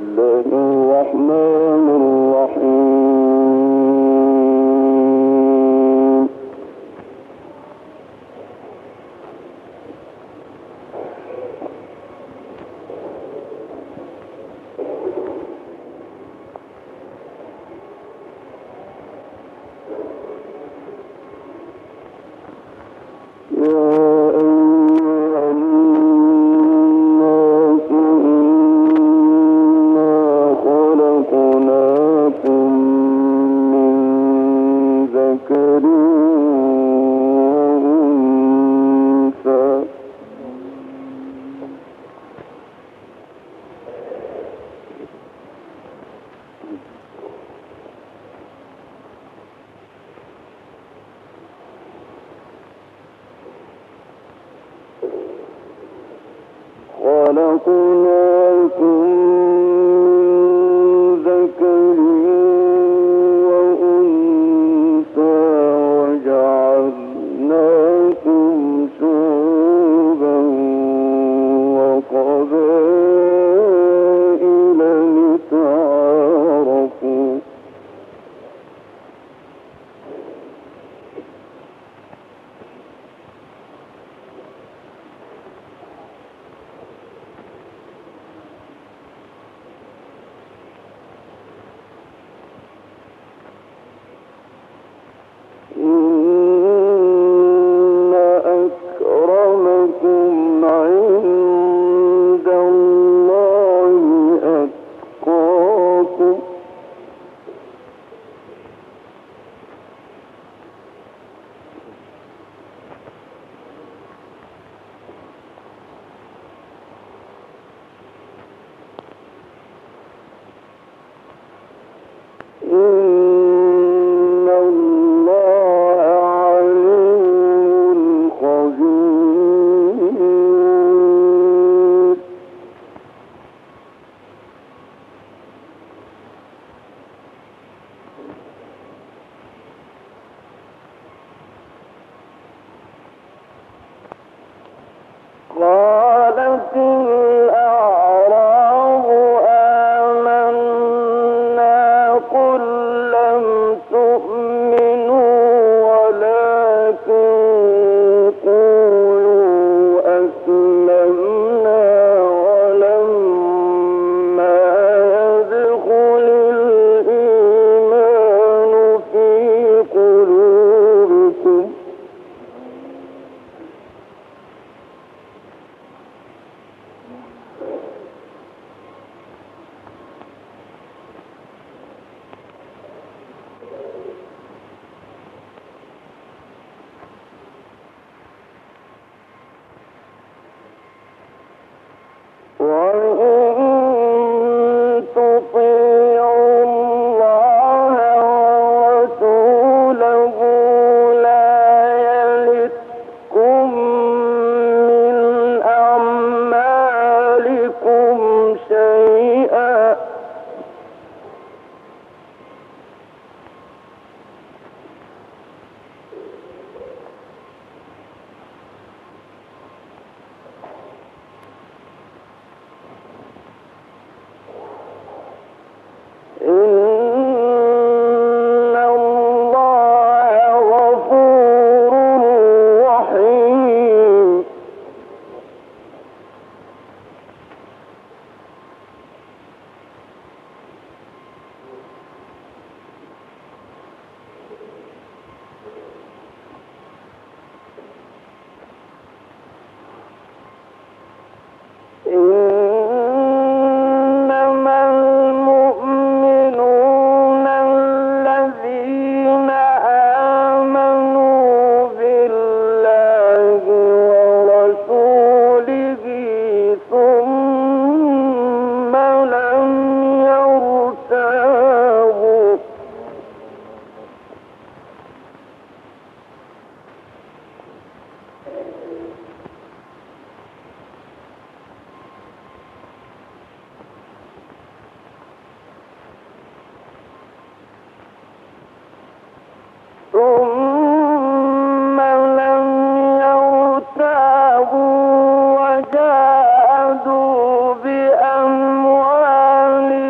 وجاهدوا بأموالهم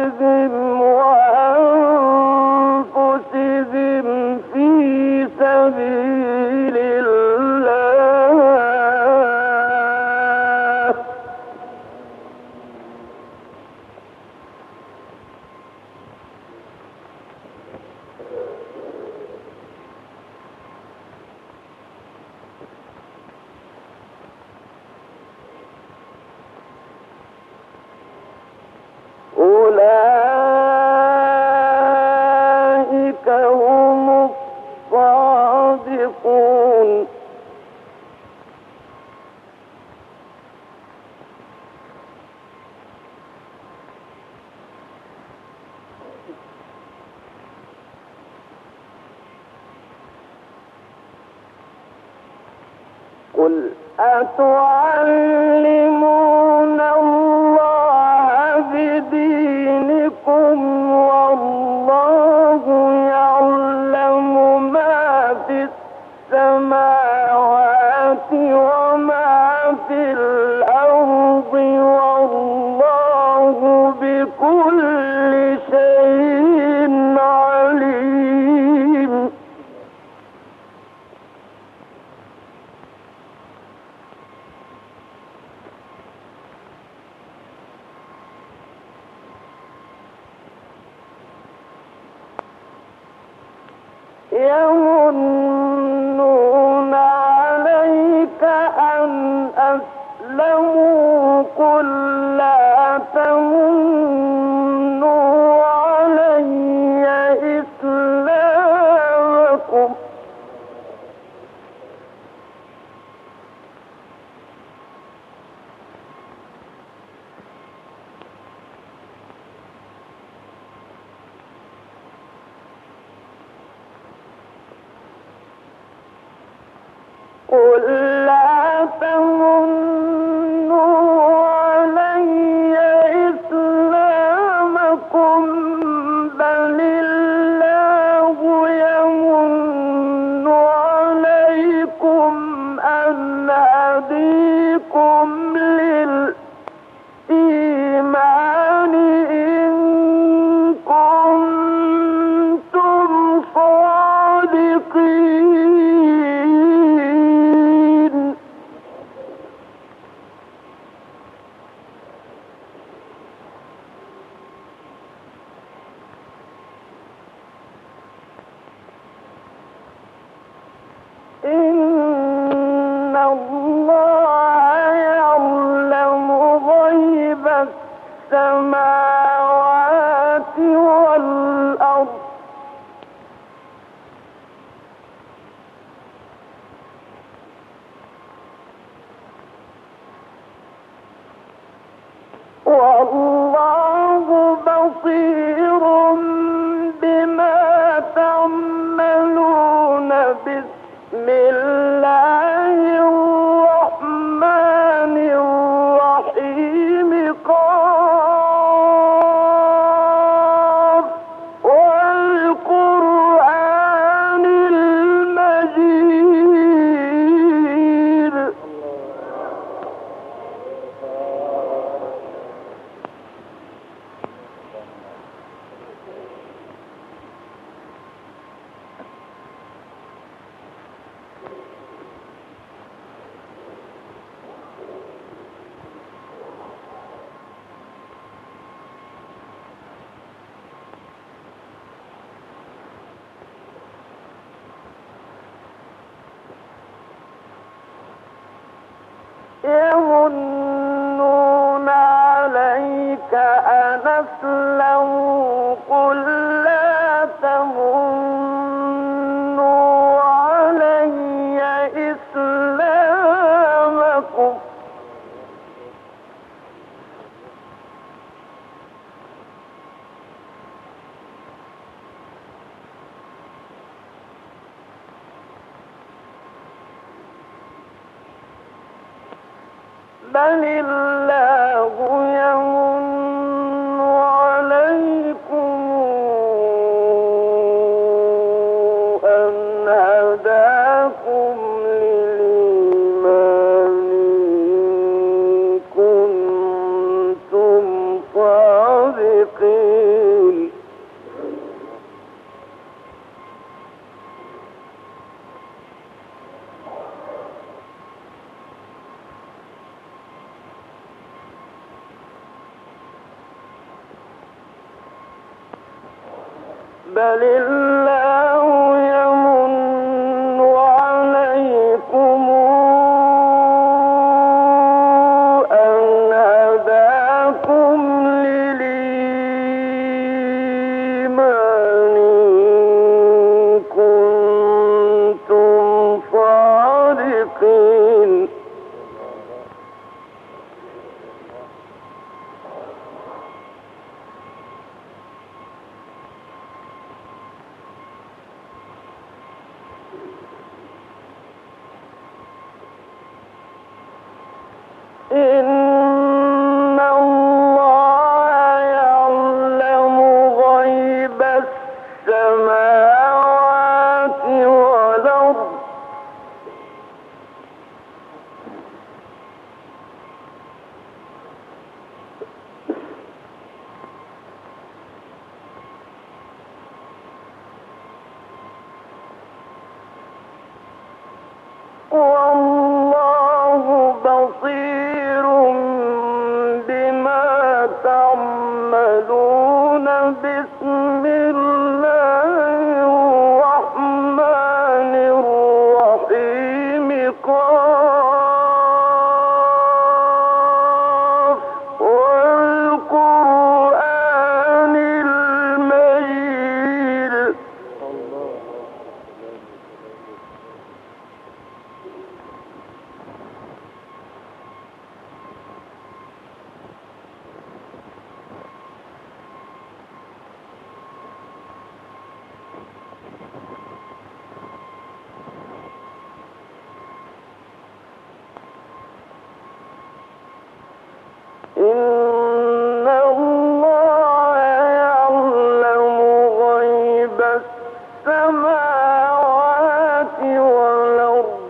قل أتعلمون الله بدينكم والله يعلم ما في السماوات وما في الأرض والله بكل شيء عليم. يمنون عليك أن أسلموا قل لا تمنوا علي إسلامكم قل لا تمنوا علي إسلامكم بل الله يمن عليكم أن هديكم للإيمان إن كنتم صادقين. إن الله يعلم غيب السماوات والأرض والله بصير بما تعملون. بسم الله الرحمن الرحيم قاف والقرآن المجيد. يمنون عليك أن أسلموا قل لا تمنوا علي إسلامكم بل الله يمن عليكم أن هداكم للإيمان إن كنتم صادقين. بل الله يمن عليكم أن هداكم للإيمان إن كنتم صادقين. إن الله يعلم غيب السماوات والأرض والله بصير بما تعملون بسم الله الرحمن الرحيم قاف والقرآن المجيد إن الله يعلم غيب السماوات والأرض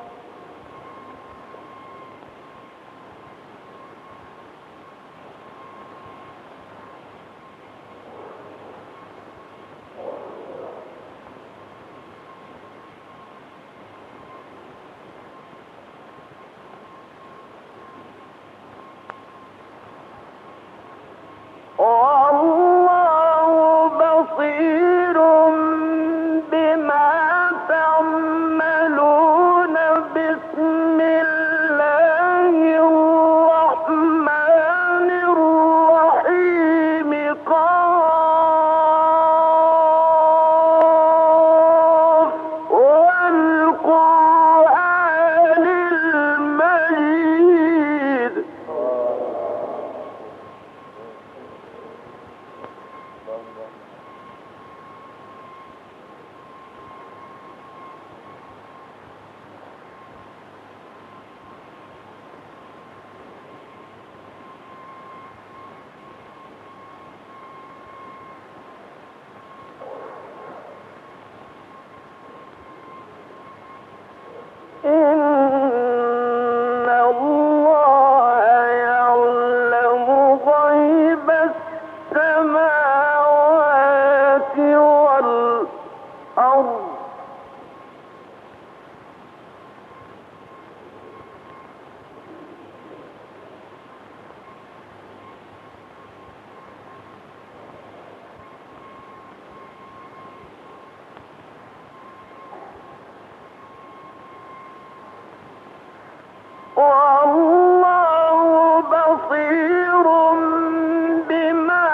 والله بصير بما تعملون بسم الله الرحمن الرحيم قاف والقرآن المجيد إن الله يعلم غيب السماوات والأرض والله بصير بما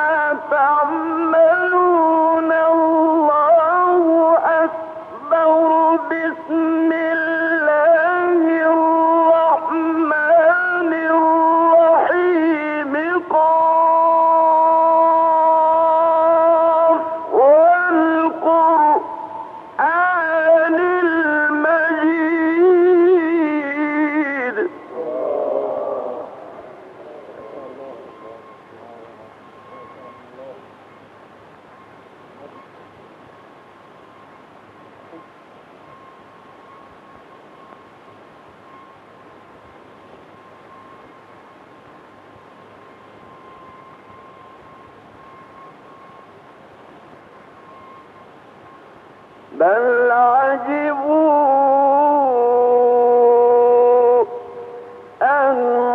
تعملون الله أكبر بسم الله الرحمن الرحيم قاف والقرآن المجيد بل عجبوا أن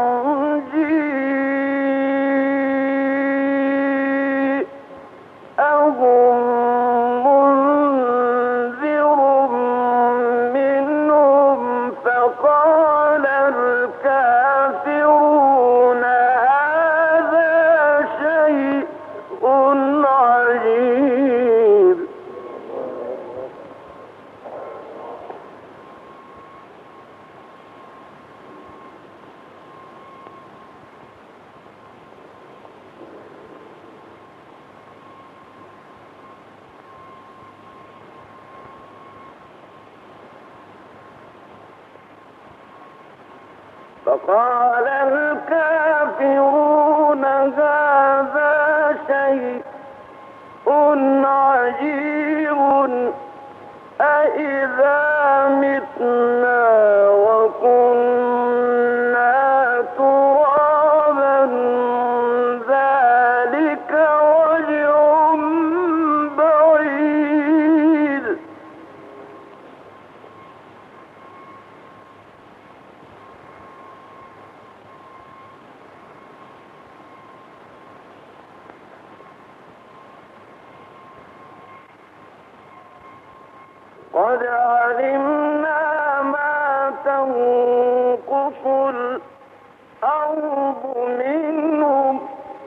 جيءهم منذر منهم فقال الكافرون هذا شيء عجيب فقال الكافرون هذا شيء عجيب أإذا متنا وكنا ترابا ذلك رجع بعيد. قد علمنا ما تنقص الأرض منهم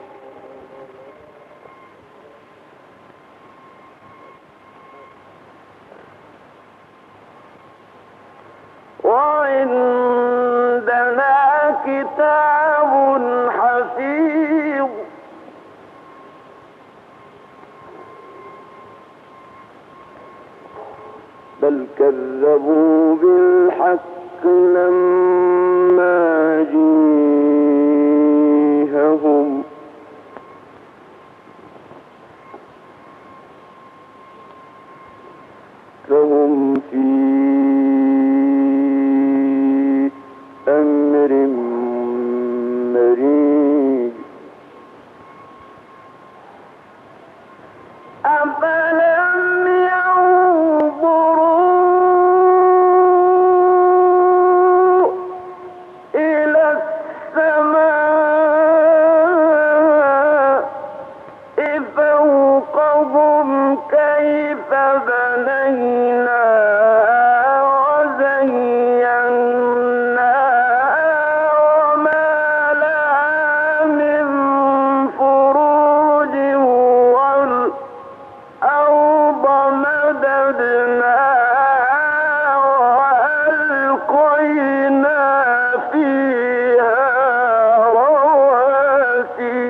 وعندنا كتاب حفيظ. بل كذبوا بالحق لما جيءهم فهم في أمر مريج. أفلم ينظروا إلى السماء فوقهم كيف بنيناها وزيناها وما لها من فروج والأرض مددناها وألقينا فيها رواسي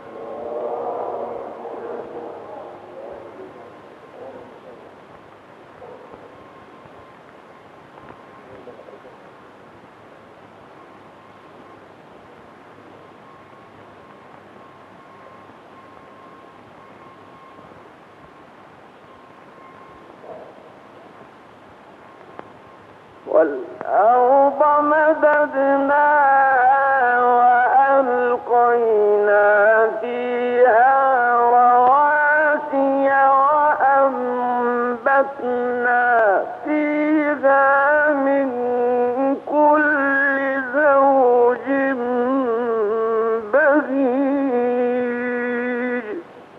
والأرض مددناها وألقينا فيها رواسي وأنبتنا فيها من كل زوج بهيج.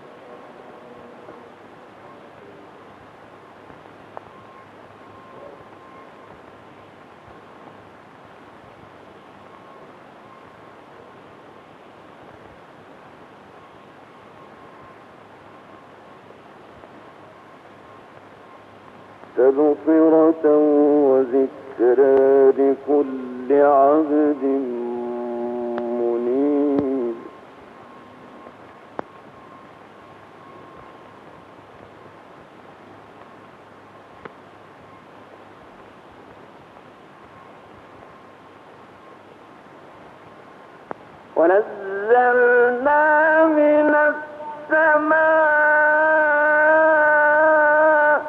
تبصرة وذكرى لكل عبد منيب. ونزلنا من السماء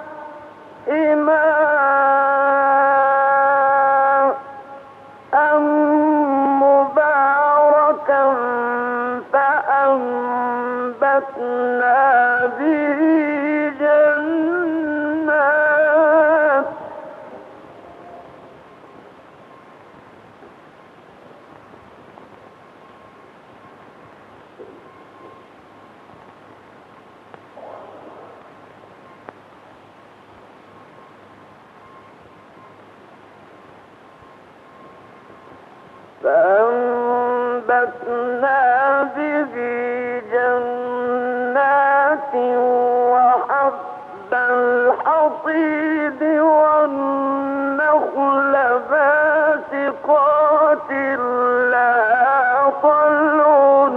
ماء مباركا فأنبتنا به جنات وحب الحصيد والنخل باسقات لها طلع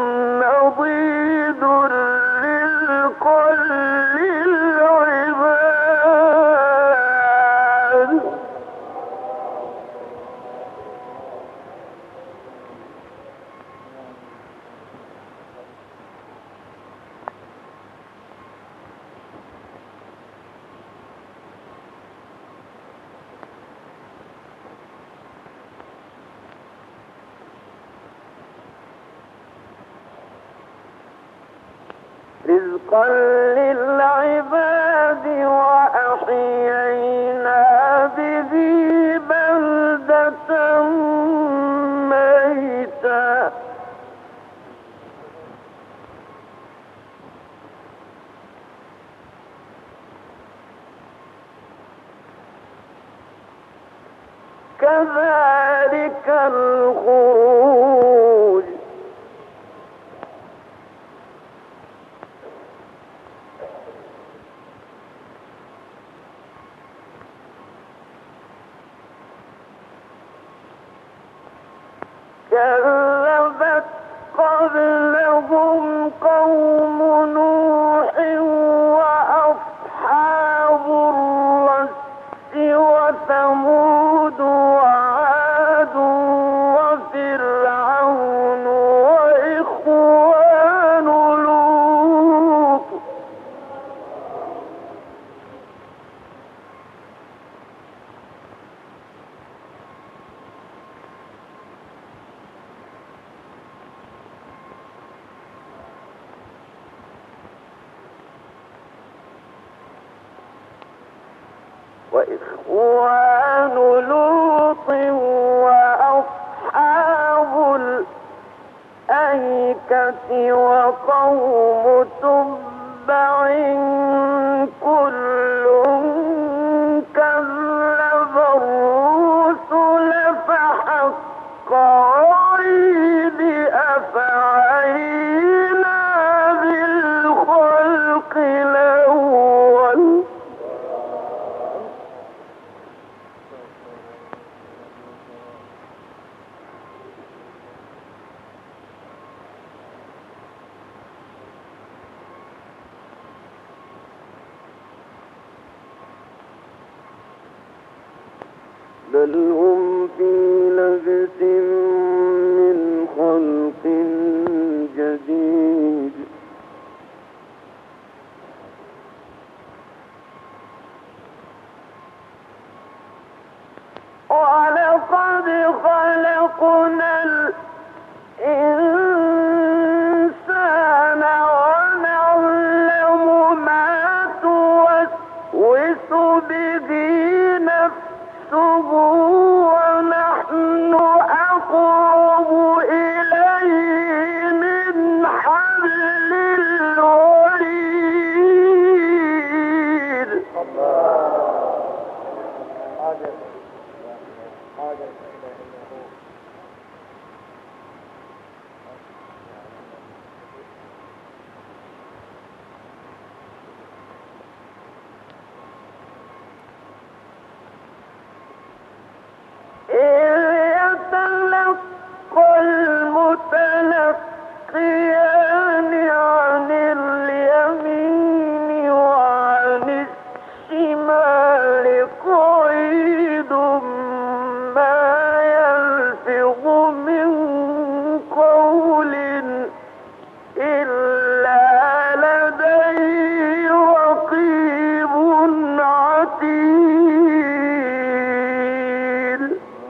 نضيد للعباد. رزقا للعباد وأحيينا به بلدة ميتا كذلك الخروج كذبت قبلهم قوم نوح وأصحاب الرس وثمود وعاد وفرعون وإخوان لوط وإخوان لوط وأصحاب الأيكة وقوم تبع كل كذب الرسل فحق وعيد أفعينا بالخلق الأول بل هم في لبس من خلق جديد ولقد خلقنا الإنسان ونعلم ما توسوس به نفسه ونحن أقرب إليه من حبل الوريد المتلقيان عن اليمين وعن الشمال قعيد ما يلفظ من قول إلا لديه رقيب عتيد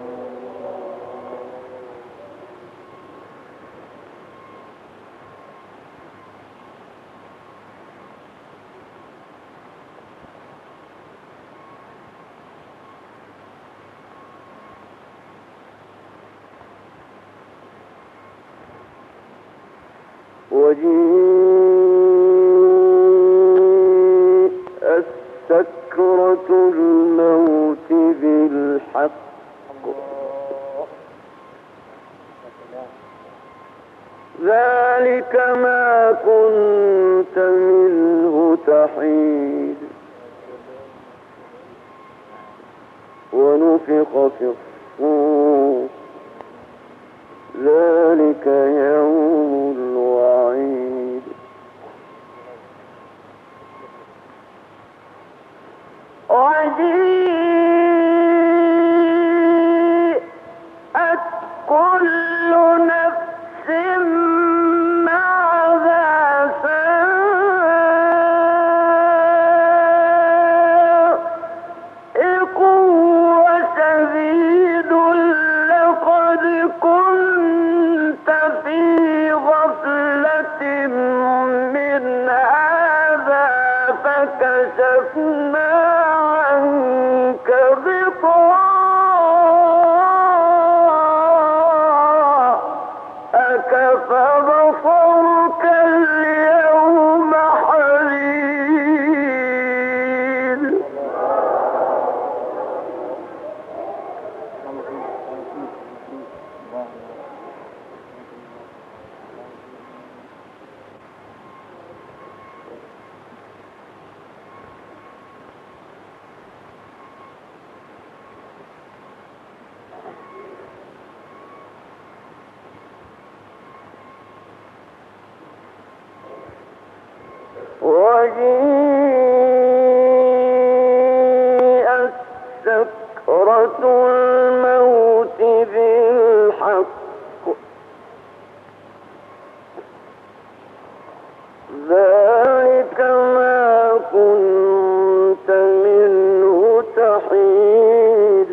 وجيءت سكرة الموت بالحق ذلك ما كنت منه تحيد ونفخ في الصور ذلك يوم الوعيد وجيءت كل نفس معها سائق وشهيد وجيءت سكرة الموت بالحق ذلك ما كنت منه تحيد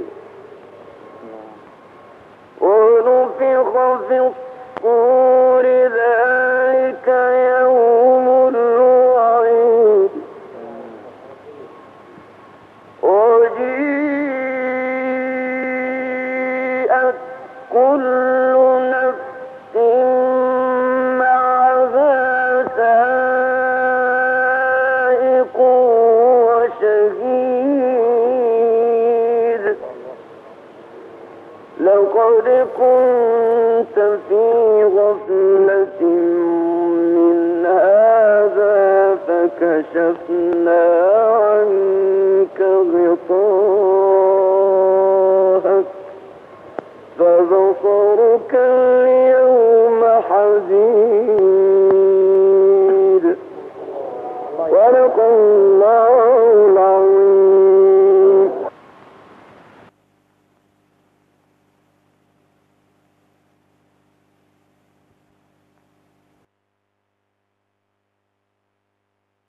ونفخ في الصور ذلك يوم الوعيد وجيءت كل نفس معها سائق وشهيد لقد كنت في غفلة من هذا فكشفنا عنك غطاءك فبصرك